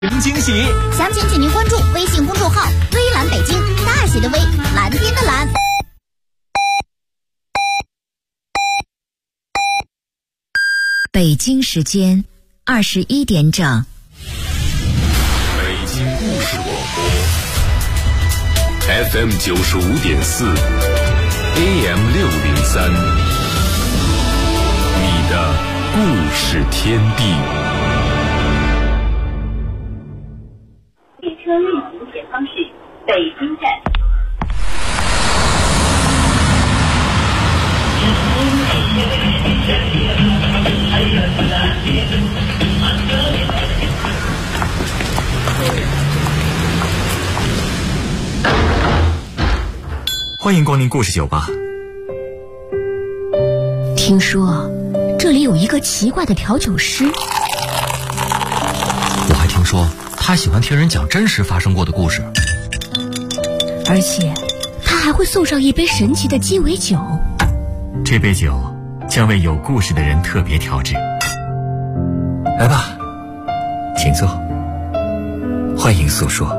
惊喜！ 详情请您关注微信公众号“微蓝北京”，大写的微，蓝天的蓝。 北京时间21点整。 北京故事广播 FM 95.4 AM 603，你的故事天地。 列车运行前方是北京站。 欢迎光临故事酒吧。 听说这里有一个奇怪的调酒师， 我还听说他喜欢听人讲真实发生过的故事， 而且他还会送上一杯神奇的鸡尾酒。 这杯酒将为有故事的人特别调制。来吧，请坐，欢迎诉说，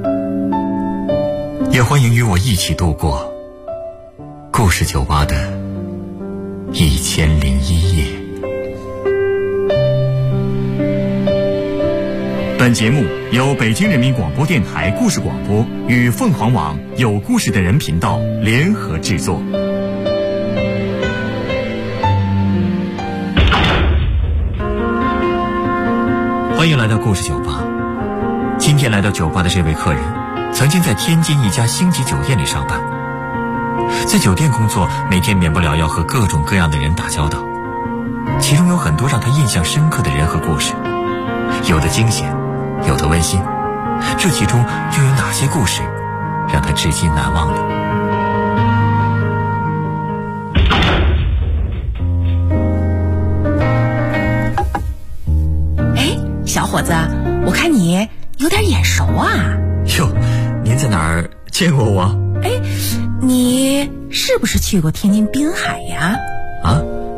也欢迎与我一起度过故事酒吧的1001夜。本节目由北京人民广播电台故事广播与凤凰网有故事的人频道联合制作。欢迎来到故事酒吧。今天来到酒吧的这位客人，曾经在天津一家星级酒店里上班。在酒店工作，每天免不了要和各种各样的人打交道，其中有很多让他印象深刻的人和故事，有的惊险，有的温馨。这其中又有哪些故事让他至今难忘呢？ 小伙子，我看你有点眼熟啊。 哟，您在哪儿见过我？ 你是不是去过天津滨海呀？ 啊？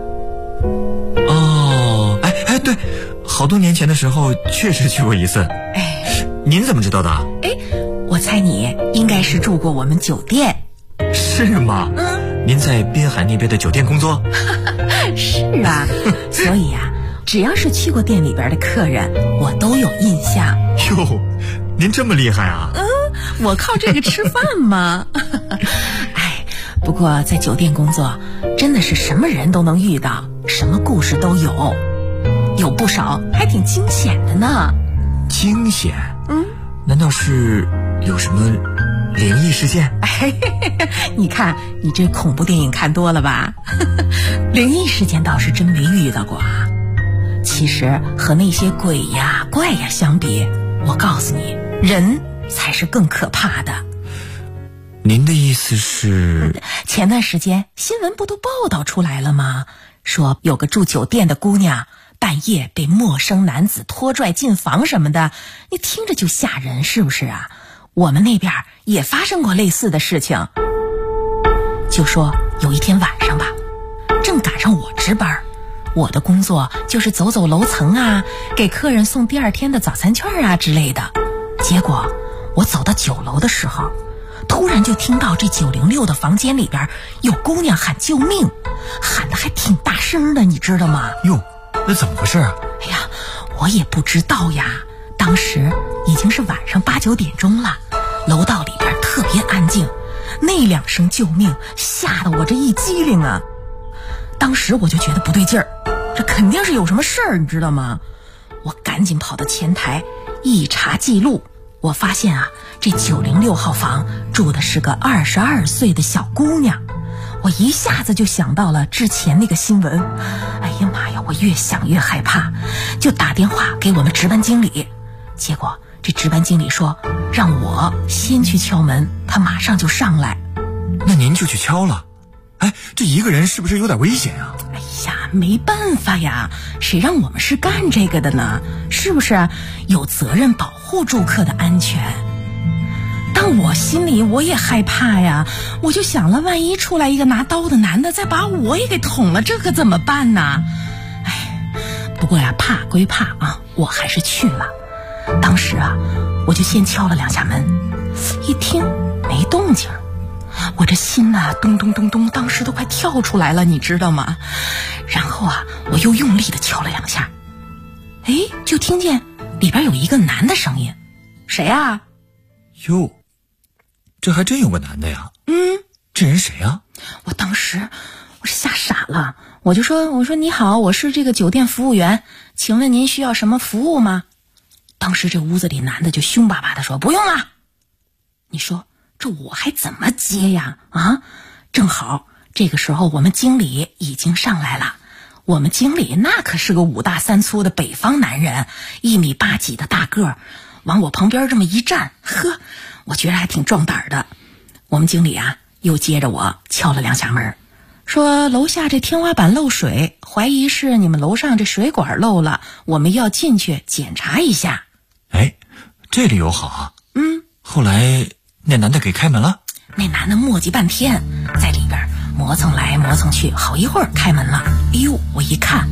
哦，对，好多年前的时候确实去过一次。您怎么知道的？ 我猜你应该是住过我们酒店。 是吗？您在滨海那边的酒店工作？ 是啊，所以啊，只要是去过店里边的客人，我都有印象。 哟，您这么厉害啊！ 我靠这个吃饭嘛。不过在酒店工作真的是什么人都能遇到，什么故事都有，有不少还挺惊险的呢。 惊险？难道是有什么灵异事件？ 你看你这恐怖电影看多了吧？灵异事件倒是真没遇到过啊。其实和那些鬼呀怪呀相比，我告诉你，人才是更可怕的。 您的意思是？ 前段时间新闻不都报道出来了吗？说有个住酒店的姑娘半夜被陌生男子拖拽进房什么的，你听着就吓人，是不是啊？我们那边也发生过类似的事情。就说有一天晚上吧，正赶上我值班，我的工作就是走走楼层啊，给客人送第二天的早餐券啊之类的。结果我走到9楼的时候，突然就听到这906的房间里边有姑娘喊救命，喊得还挺大声的，你知道吗？ 哟，那怎么回事啊？ 我也不知道呀。当时已经是晚上8、9点钟了，楼道里边特别安静，那2声救命吓得我这一激灵啊。当时我就觉得不对劲儿，这肯定是有什么事儿，你知道吗？我赶紧跑到前台一查记录，我发现啊，这906号房住的是个22岁的小姑娘。我一下子就想到了之前那个新闻，哎呀妈呀，我越想越害怕，就打电话给我们值班经理。结果这值班经理说让我先去敲门，他马上就上来。 那您就去敲了？这一个人是不是有点危险啊？ 没办法呀，谁让我们是干这个的呢？是不是有责任保护住客的安全？但我心里我也害怕呀，我就想了，万一出来一个拿刀的男的再把我也给捅了，这可怎么办呢？不过呀，怕归怕啊，我还是去了。 当时啊，我就先敲了2下门，一听没动静，我这心呐，咚咚咚咚，当时都快跳出来了，你知道吗？然后啊，我又用力的敲了2下，就听见里边有一个男的声音，谁啊？ 哟，这还真有个男的呀。这人谁啊？ 我当时我是吓傻了，我说你好，我是这个酒店服务员，请问您需要什么服务吗？当时这屋子里男的就凶巴巴的说不用了。你说这我还怎么接呀？正好这个时候我们经理已经上来了。我们经理那可是个5大3粗的北方男人，1米8几的大个儿，往我旁边这么一站，我觉得还挺壮胆的。我们经理啊又接着我敲了2下门，说楼下这天花板漏水，怀疑是你们楼上这水管漏了，我们要进去检查一下。 这理由好啊。后来那男的给开门了？ 那男的磨叽半天，在里边磨蹭来磨蹭去，好一会儿开门了。我一看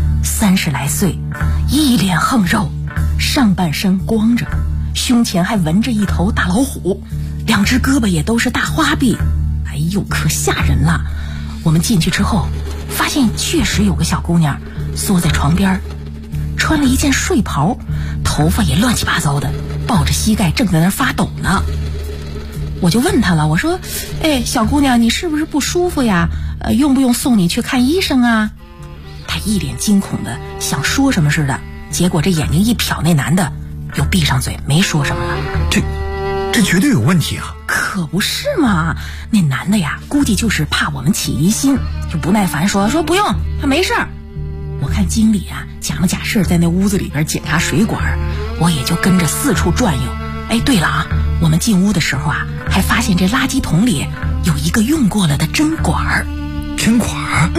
，30来岁，一脸横肉，上半身光着，胸前还纹着一头大老虎，2只胳膊也都是大花臂，可吓人了。我们进去之后，发现确实有个小姑娘缩在床边，穿了一件睡袍，头发也乱七八糟的，抱着膝盖正在那发抖呢。我就问她了，我说小姑娘，你是不是不舒服呀？用不用送你去看医生啊？她一脸惊恐的想说什么似的，结果这眼睛一瞟那男的，又闭上嘴没说什么了。 这绝对有问题啊！ 可不是嘛，那男的呀估计就是怕我们起疑心，就不耐烦说不用，他没事儿。我看经理啊假模假式在那屋子里边检查水管，我也就跟着四处转悠。对了啊，我们进屋的时候啊还发现这垃圾桶里有一个用过了的针管。 针管？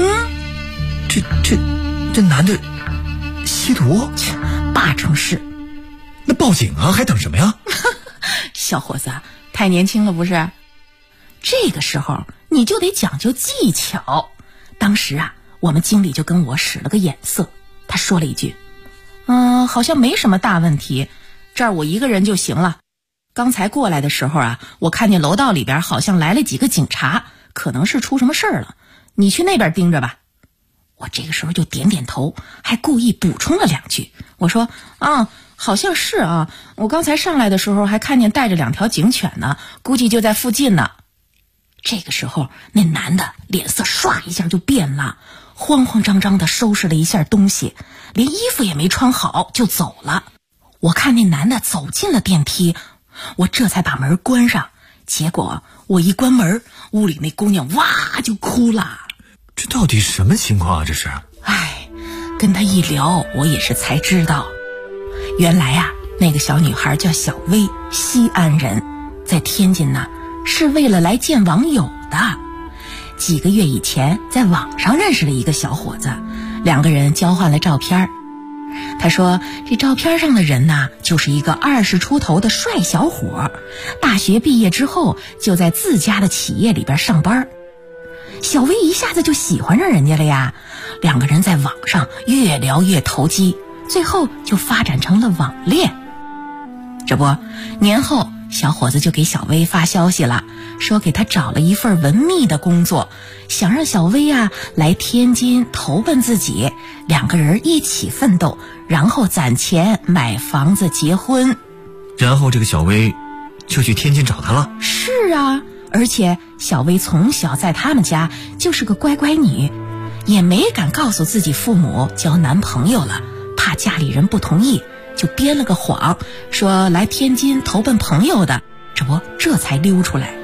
这男的吸毒 8成是。 那报警啊，还等什么呀？ 小伙子太年轻了不是？这个时候你就得讲究技巧。当时啊我们经理就跟我使了个眼色，他说了一句好像没什么大问题，这儿我一个人就行了。刚才过来的时候啊，我看见楼道里边好像来了几个警察，可能是出什么事儿了，你去那边盯着吧。我这个时候就点点头，还故意补充了2句，我说好像是啊，我刚才上来的时候还看见带着2条警犬呢，估计就在附近呢。这个时候那男的脸色唰一下就变了，慌慌张张的收拾了一下东西，连衣服也没穿好就走了。我看那男的走进了电梯，我这才把门关上，结果我一关门，屋里那姑娘哇就哭了。 这到底什么情况啊？这是？ 跟她一聊，我也是才知道，原来啊那个小女孩叫小薇，西安人，在天津呢是为了来见网友的。几个月以前在网上认识了一个小伙子，2个人交换了照片。他说这照片上的人呢就是一个20出头的帅小伙，大学毕业之后就在自家的企业里边上班。小薇一下子就喜欢上人家了呀，2个人在网上越聊越投机，最后就发展成了网恋。这不，年后小伙子就给小薇发消息了，说给他找了一份文秘的工作，想让小薇啊来天津投奔自己，2个人一起奋斗，然后攒钱买房子结婚。 然后这个小薇就去天津找他了？ 是啊，而且小薇从小在他们家就是个乖乖女，也没敢告诉自己父母交男朋友了，怕家里人不同意，就编了个谎，说来天津投奔朋友的，这才溜出来。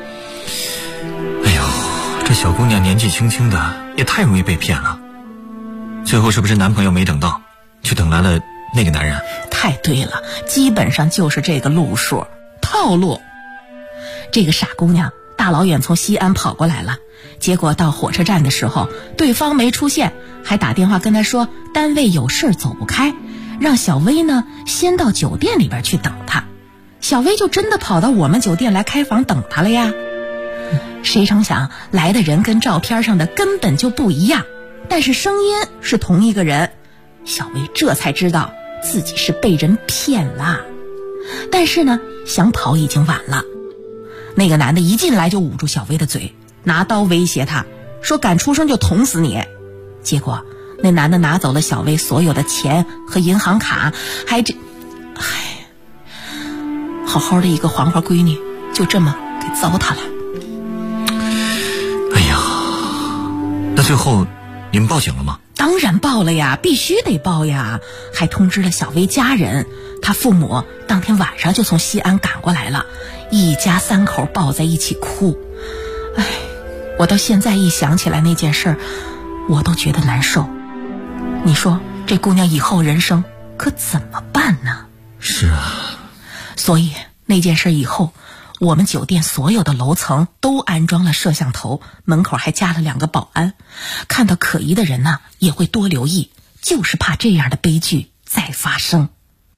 这小姑娘年纪轻轻的，也太容易被骗了。最后是不是男朋友没等到，就等来了那个男人？ 太对了，基本上就是这个路数套路。这个傻姑娘大老远从西安跑过来了，结果到火车站的时候，对方没出现，还打电话跟她说单位有事走不开，让小薇呢先到酒店里边去等她。小薇就真的跑到我们酒店来开房等她了呀。谁成想来的人跟照片上的根本就不一样，但是声音是同一个人。小薇这才知道自己是被人骗了。 但是呢，想跑已经晚了。那个男的一进来就捂住小薇的嘴，拿刀威胁她，说敢出声就捅死你。结果那男的拿走了小薇所有的钱和银行卡，好好的一个黄花闺女就这么给糟蹋了。 哎呀，那最后你们报警了吗？ 当然报了呀，必须得报呀，还通知了小薇家人。她父母当天晚上就从西安赶过来了，一家3口抱在一起哭。我到现在一想起来那件事儿，我都觉得难受。你说这姑娘以后人生可怎么办呢？ 是啊， 所以那件事以后，我们酒店所有的楼层都安装了摄像头，门口还加了2个保安，看到可疑的人呢，也会多留意，就是怕这样的悲剧再发生。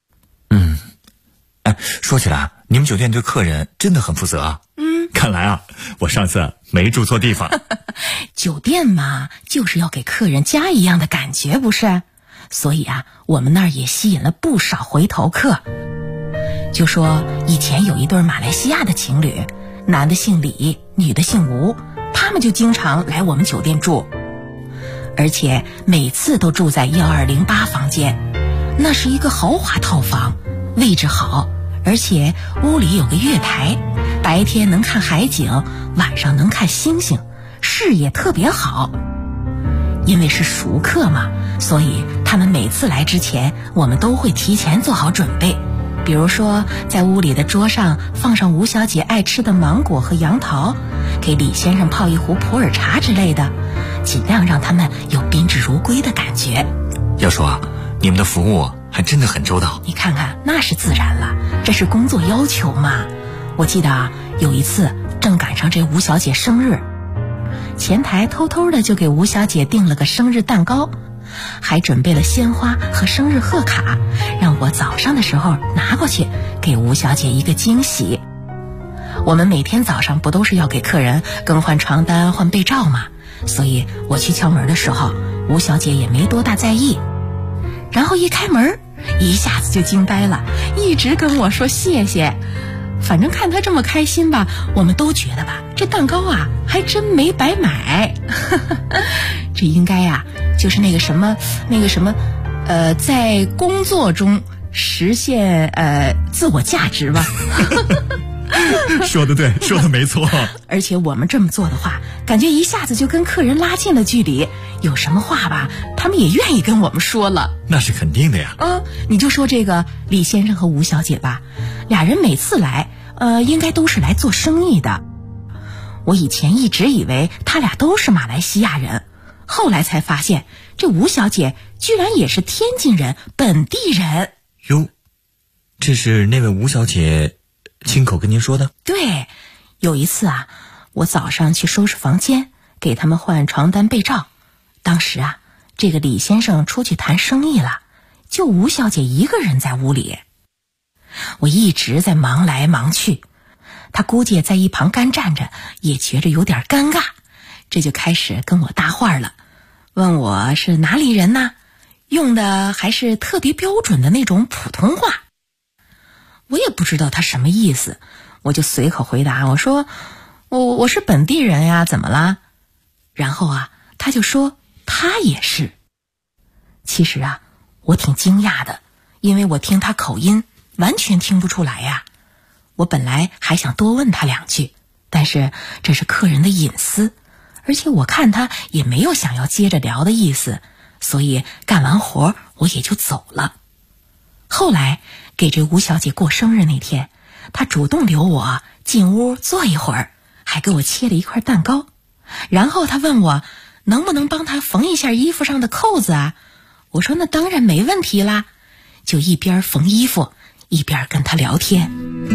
说起来，你们酒店对客人真的很负责啊。看来啊，我上次没住错地方。 酒店嘛，就是要给客人家一样的感觉，不是？所以啊，我们那儿也吸引了不少回头客。就说以前有一对马来西亚的情侣，男的姓李，女的姓吴，他们就经常来我们酒店住，而且每次都住在1208房间。那是一个豪华套房，位置好，而且屋里有个月台，白天能看海景，晚上能看星星，视野特别好。因为是熟客嘛，所以他们每次来之前，我们都会提前做好准备。比如说在屋里的桌上放上吴小姐爱吃的芒果和杨桃，给李先生泡一壶普洱茶之类的，尽量让他们有宾至如归的感觉。 要说啊，你们的服务还真的很周到。 你看看，那是自然了，这是工作要求嘛。我记得啊，有一次正赶上这吴小姐生日，前台偷偷的就给吴小姐订了个生日蛋糕，还准备了鲜花和生日贺卡，让我早上的时候拿过去给吴小姐一个惊喜。我们每天早上不都是要给客人更换床单换被罩吗？所以我去敲门的时候，吴小姐也没多大在意，然后一开门一下子就惊呆了，一直跟我说谢谢。反正看她这么开心吧，我们都觉得吧，这蛋糕啊还真没白买。这应该啊就是那个什么在工作中实现自我价值吧。 说得对，说得没错。 而且我们这么做的话，感觉一下子就跟客人拉近了距离，有什么话吧他们也愿意跟我们说了。 那是肯定的呀。 你就说这个李先生和吴小姐吧，俩人每次来应该都是来做生意的。我以前一直以为他俩都是马来西亚人，后来才发现这吴小姐居然也是天津人，本地人。 哟，这是那位吴小姐亲口跟您说的？ 对，有一次啊，我早上去收拾房间，给他们换床单被罩。当时啊，这个李先生出去谈生意了，就吴小姐一个人在屋里。我一直在忙来忙去，他估计在一旁干站着，也觉着有点尴尬，这就开始跟我搭话了，问我是哪里人呢，用的还是特别标准的那种普通话。我也不知道他什么意思，我就随口回答，我说我是本地人呀，怎么啦？然后啊，他就说他也是。其实啊，我挺惊讶的，因为我听他口音完全听不出来呀。我本来还想多问他2句，但是这是客人的隐私，而且我看他也没有想要接着聊的意思，所以干完活我也就走了。后来给这吴小姐过生日那天，她主动留我进屋坐一会儿，还给我切了一块蛋糕，然后她问我能不能帮她缝一下衣服上的扣子啊？我说那当然没问题啦，就一边缝衣服一边跟她聊天。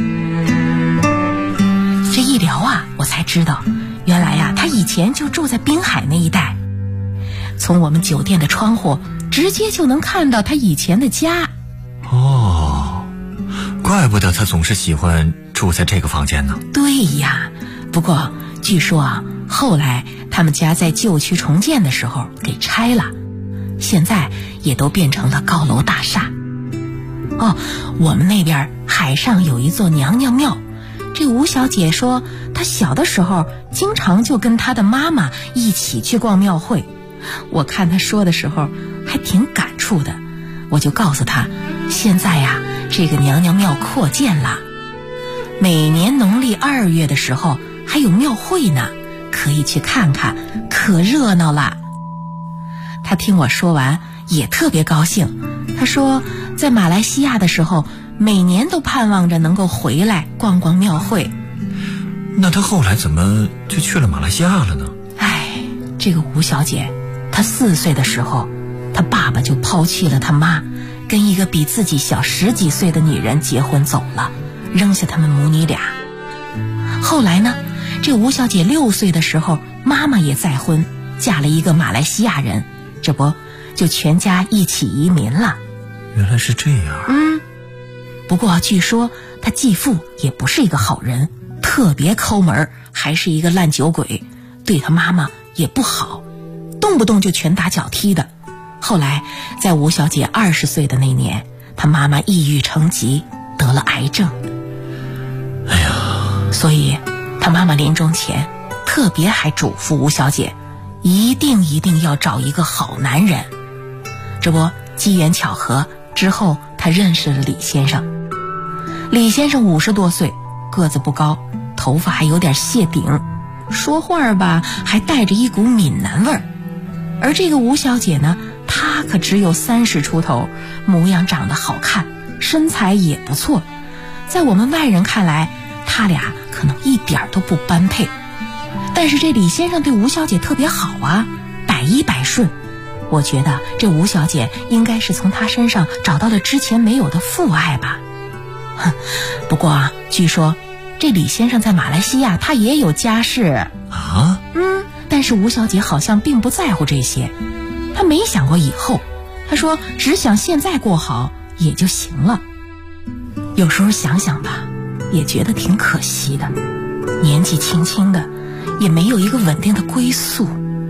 这一聊啊，我才知道原来呀，她以前就住在滨海那一带，从我们酒店的窗户直接就能看到她以前的家。 哦，怪不得他总是喜欢住在这个房间呢。 对呀，不过据说啊，后来他们家在旧区重建的时候给拆了，现在也都变成了高楼大厦。 我们那边海上有一座娘娘庙，这吴小姐说她小的时候经常就跟她的妈妈一起去逛庙会。我看她说的时候还挺感触的，我就告诉她，现在呀，这个娘娘庙扩建了，每年农历2月的时候还有庙会呢，可以去看看，可热闹了。她听我说完也特别高兴，她说在马来西亚的时候每年都盼望着能够回来逛逛庙会。 那她后来怎么就去了马来西亚了呢？ 这个吴小姐她4岁的时候，她爸爸就抛弃了她妈，跟一个比自己小10几岁的女人结婚走了，扔下他们母女俩。后来呢，这吴小姐6岁的时候，妈妈也再婚，嫁了一个马来西亚人，这不就全家一起移民了。 原来是这样。 不过据说她继父也不是一个好人，特别抠门，还是一个烂酒鬼，对她妈妈也不好，动不动就拳打脚踢的。后来在吴小姐20岁的那年，她妈妈抑郁成疾，得了癌症。所以她妈妈临终前特别还嘱咐吴小姐，一定要找一个好男人。这不机缘巧合之后，她认识了李先生。李先生50多岁，个子不高，头发还有点谢顶，说话吧还带着一股闽南味儿。而这个吴小姐呢，她可只有30出头，模样长得好看，身材也不错，在我们外人看来，他俩可能一点都不般配。但是这李先生对吴小姐特别好啊，百依百顺。我觉得这吴小姐应该是从他身上找到了之前没有的父爱吧。不过啊，据说这李先生在马来西亚他也有家室啊。 但是吴小姐好像并不在乎这些，她没想过以后，她说只想现在过好也就行了。有时候想想吧，也觉得挺可惜的，年纪轻轻的也没有一个稳定的归宿。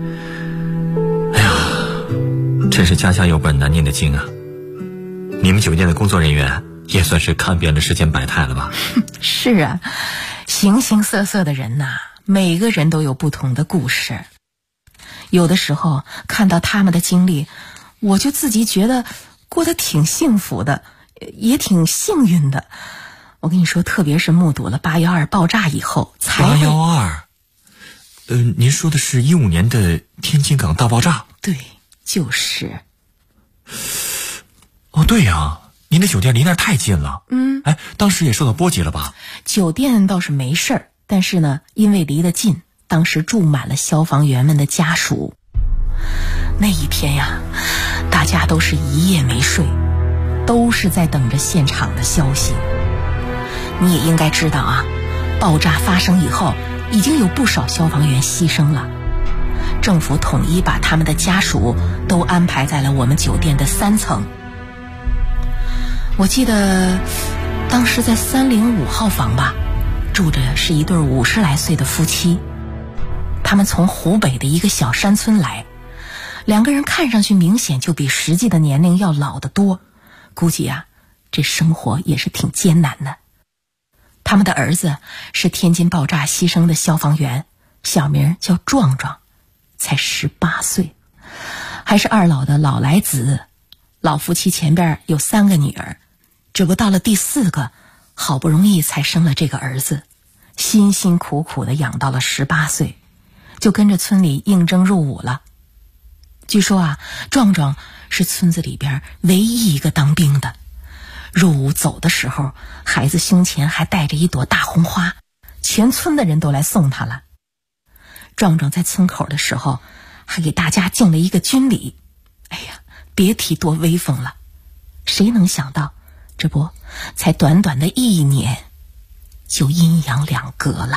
真是家家有本难念的经啊。你们酒店的工作人员也算是看遍了世间百态了吧？ 是啊，形形色色的人呐，每个人都有不同的故事。有的时候看到他们的经历，我就自己觉得过得挺幸福的，也挺幸运的。我跟你说，特别是目睹了812爆炸以后才会。 812，您说的是15年的天津港大爆炸？ 对，就是。 对呀，您的酒店离那儿太近了。当时也受到波及了吧？ 酒店倒是没事儿，但是呢，因为离得近，当时住满了消防员们的家属。那一天呀，大家都是一夜没睡，都是在等着现场的消息。你也应该知道啊，爆炸发生以后，已经有不少消防员牺牲了。政府统一把他们的家属都安排在了我们酒店的3层。我记得当时在305号房吧，住着是一对50来岁的夫妻，他们从湖北的一个小山村来，2个人看上去明显就比实际的年龄要老得多，估计啊，这生活也是挺艰难的。他们的儿子是天津爆炸牺牲的消防员，小名叫壮壮，才18岁，还是2老的老来子。老夫妻前边有3个女儿，这不到了第4个，好不容易才生了这个儿子，辛辛苦苦的养到了18岁，就跟着村里应征入伍了。据说啊，壮壮是村子里边唯一一个当兵的。入伍走的时候，孩子胸前还带着一朵大红花，全村的人都来送他了。壮壮在村口的时候，还给大家敬了一个军礼。哎呀，别提多威风了。谁能想到，这不才短短的1年，就阴阳两隔了。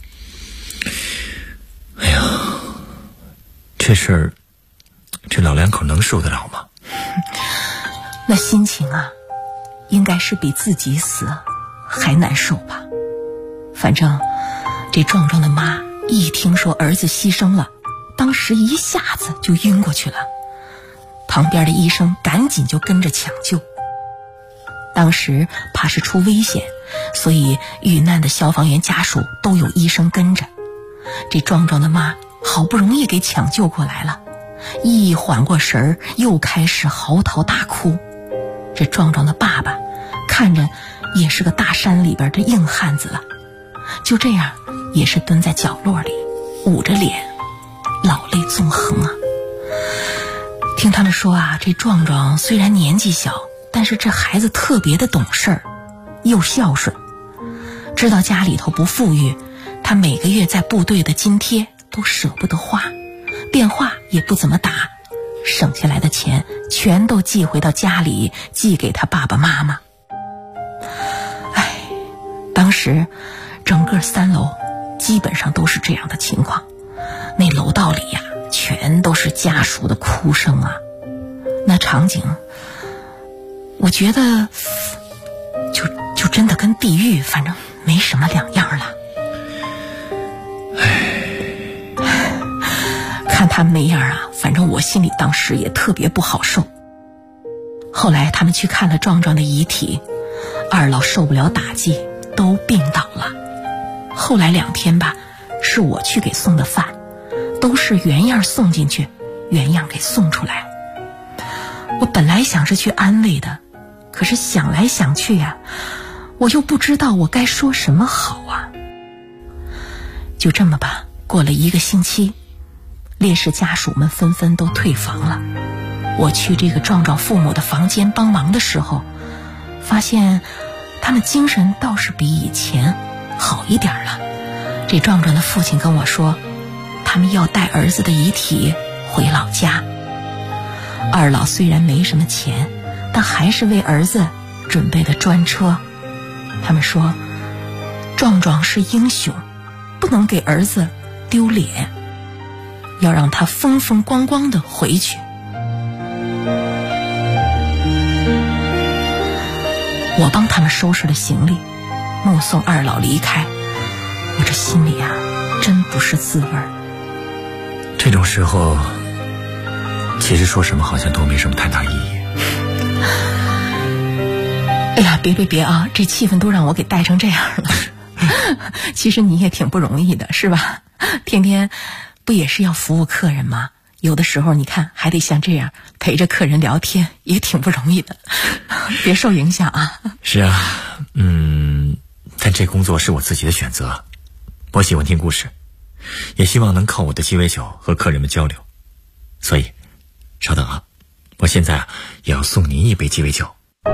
哎呀，这事儿，这老两口能受得了吗？ 那心情啊，应该是比自己死还难受吧。反正这壮壮的妈一听说儿子牺牲了，当时一下子就晕过去了，旁边的医生赶紧就跟着抢救。 当时怕是出危险，所以遇难的消防员家属都有医生跟着。这壮壮的妈好不容易给抢救过来了，一缓过神儿，又开始嚎啕大哭。这壮壮的爸爸看着也是个大山里边的硬汉子了，就这样也是蹲在角落里捂着脸，老泪纵横啊。听他们说啊，这壮壮虽然年纪小，但是这孩子特别的懂事儿，又孝顺，知道家里头不富裕，他每个月在部队的津贴都舍不得花，电话也不怎么打，省下来的钱全都寄回到家里，寄给他爸爸妈妈。当时整个3楼基本上都是这样的情况，那楼道里呀，全都是家属的哭声啊，那场景我觉得就真的跟地狱反正没什么两样了。看他们那样啊，反正我心里当时也特别不好受。后来他们去看了壮壮的遗体，二老受不了打击都病倒了。后来2天吧，是我去给送的饭，都是原样送进去，原样给送出来。我本来想是去安慰的，可是想来想去呀，我又不知道我该说什么好啊。就这么吧，过了1个星期，烈士家属们纷纷都退房了。我去这个壮壮父母的房间帮忙的时候，发现他们精神倒是比以前好一点了。这壮壮的父亲跟我说，他们要带儿子的遗体回老家。二老虽然没什么钱，但还是为儿子准备了专车。他们说，壮壮是英雄，不能给儿子丢脸，要让他风风光光的回去。我帮他们收拾了行李，目送二老离开，我这心里啊，真不是滋味儿。 这种时候，其实说什么好像都没什么太大意义。 哎呀，别啊，这气氛都让我给带成这样了。其实你也挺不容易的，是吧？天天不也是要服务客人吗？有的时候你看还得像这样陪着客人聊天，也挺不容易的。别受影响啊。 是啊，但这工作是我自己的选择。我喜欢听故事，也希望能靠我的鸡尾酒和客人们交流。所以稍等啊，我现在也要送您一杯鸡尾酒。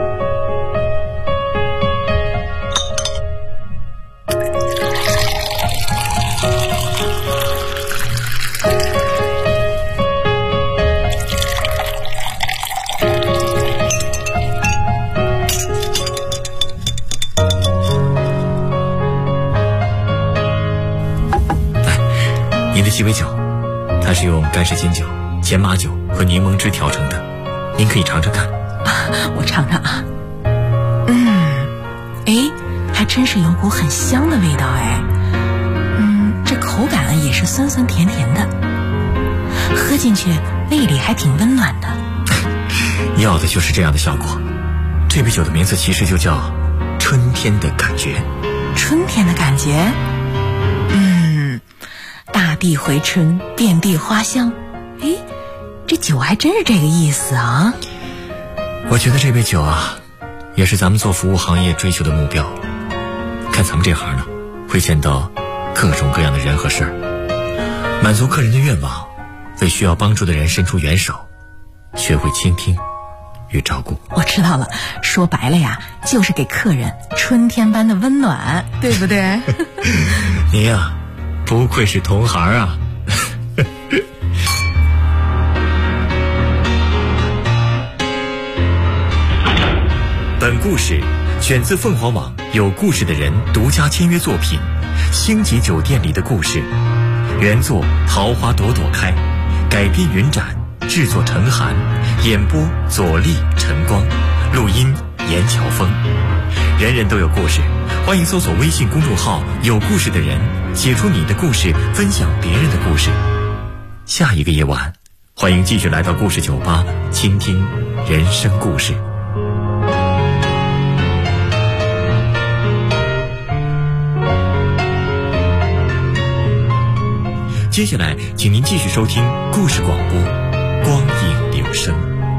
您的鸡尾酒，它是用干式金酒、前马酒和柠檬汁调成的，您可以尝尝看。 我尝尝啊。还真是有股很香的味道哎。这口感也是酸酸甜甜的，喝进去胃里还挺温暖的。 要的就是这样的效果。这杯酒的名字其实就叫春天的感觉。 春天的感觉？大地回春，遍地花香。这酒还真是这个意思啊。 我觉得这杯酒啊，也是咱们做服务行业追求的目标。看咱们这行呢，会见到各种各样的人和事儿，满足客人的愿望，为需要帮助的人伸出援手，学会倾听与照顾。 我知道了，说白了呀，就是给客人春天般的温暖，对不对？ 您呀，不愧是同行啊。本故事选自凤凰网有故事的人独家签约作品《星级酒店里的故事》，原作桃花朵朵开，改编云展，制作陈寒，演播左立、陈光，录音严乔峰。人人都有故事，欢迎搜索微信公众号有故事的人，写出你的故事，分享别人的故事。下一个夜晚，欢迎继续来到故事酒吧，倾听人生故事。 接下来，请您继续收听故事广播《光影流声》。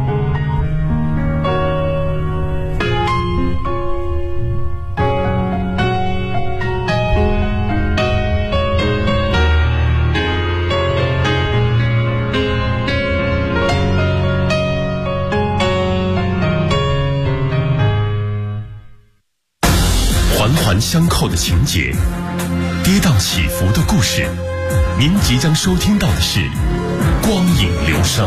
环环相扣的情节，跌宕起伏的故事，您即将收听到的是《光影流声》。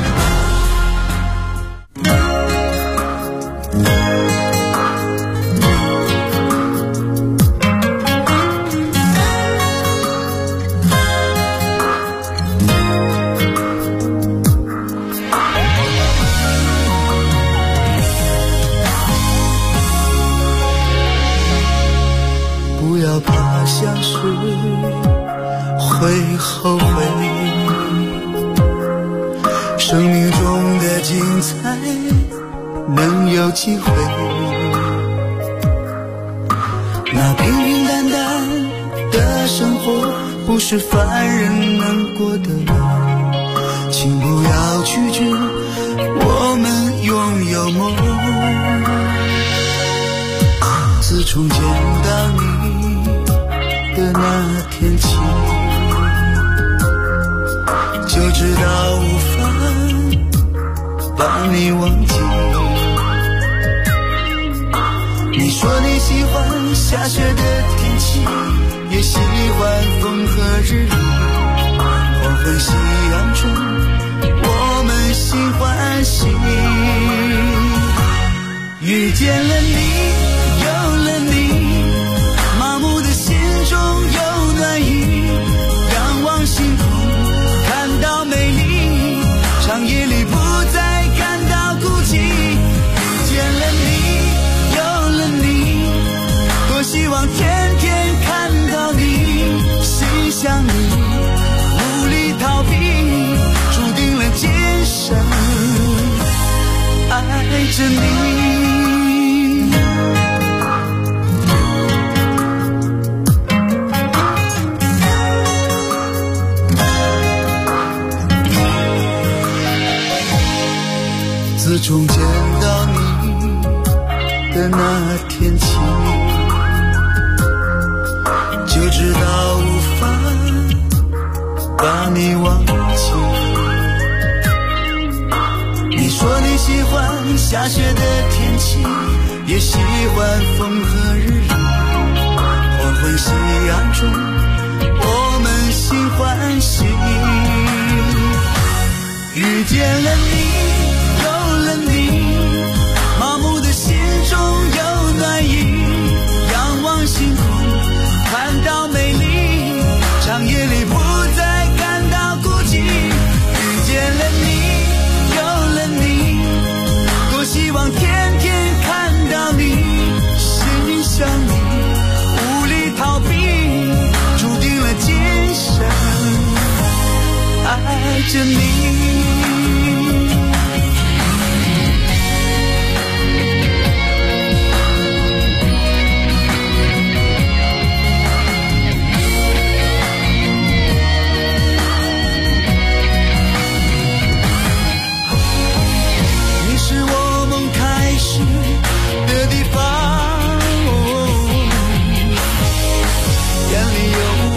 不要怕相识会后悔，生命中的精彩能有机会，那平平淡淡的生活不是凡人能过的，请不要拒绝我们拥有梦。自从见到你的那天起，就知道无法把你忘记。你说你喜欢下雪的天气，也喜欢风和日丽，黄昏夕阳中我们心欢喜。遇见了你，有了你，麻木的心中有暖意，仰望星空看到美丽，长夜里不再感到孤寂。遇见了你，有了你，多希望天天看到你，心想你，无力逃避，注定了今生爱着你。自从见到你的那天起，就知道无法把你忘记。你说你喜欢下雪的天气，也喜欢风和日丽，黄昏夕阳中我们心欢喜。遇见了你，有了你，麻木的心中有暖意，仰望星空看到美丽，长夜里不再感到孤寂。遇见了你，有了你，多希望天天看到你，心想你，无力逃避，注定了今生爱着你。